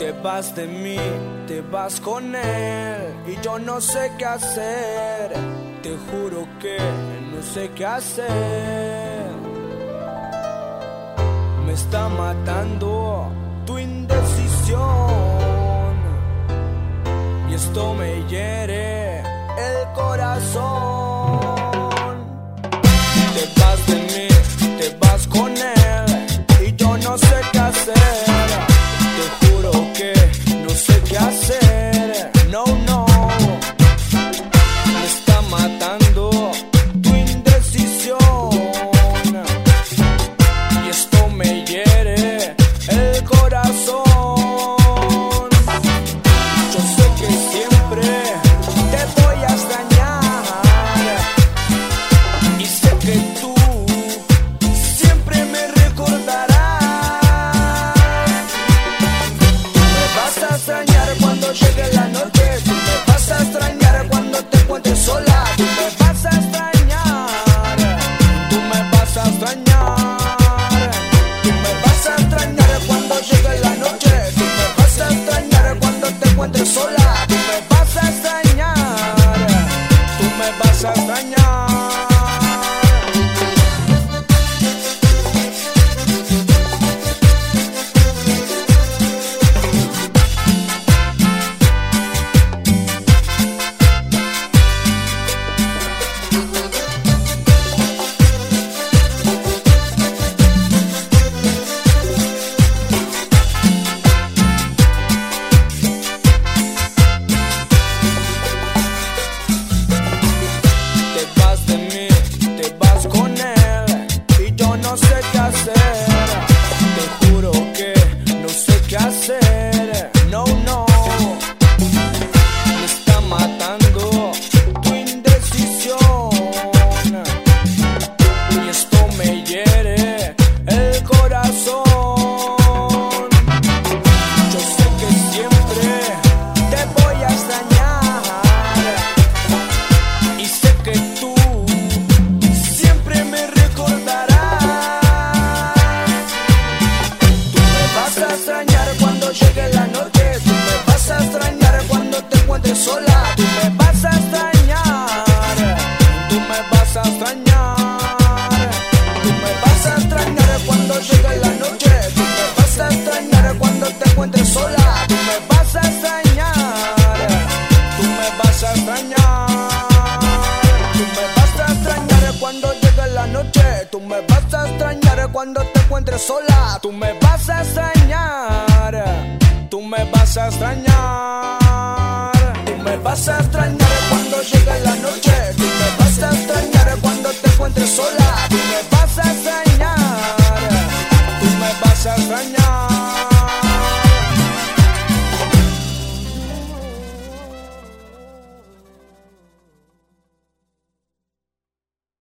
Te vas de mí, te vas con él y yo no sé qué hacer. Te juro que no sé qué hacer. Me está matando tu indecisión y esto me hiere el corazón. Te vas de mí, te vas con él y yo no sé qué hacer. Te juro que no sé qué hacer. No, no. Me está matando tu indecisión y esto me hiere el corazón. Yo sé que siempre te voy a extrañar y sé que tú siempre me recordarás. Cuando llegue la noche, tú me vas a extrañar cuando te encuentres sola. Tú me vas a extrañar, tú me vas a extrañar. Tú me vas a extrañar cuando llegue la noche. Tú me vas a extrañar cuando te encuentres sola. Tú me vas a extrañar, tú me vas a extrañar. Te juro que no sé qué hacer. No, no. Me está matando tu indecisión y esto me hiere el corazón. Yo sé que siempre te voy a extrañar y sé que tú siempre me recordarás. Cuando llegue la noche, tú me vas a extrañar cuando te encuentres sola. Tú me vas a extrañar, tú me vas a extrañar. Tú me vas a extrañar cuando llegue la noche. Tú me vas a extrañar cuando te encuentres sola. Tú me vas a extrañar, tú me vas a extrañar. Tú me vas a extrañar cuando llegue la noche. Tú me vas a extrañar cuando te encuentres sola. Tú me vas a extrañar, tú me vas a extrañar. Tú me vas a extrañar cuando llegue la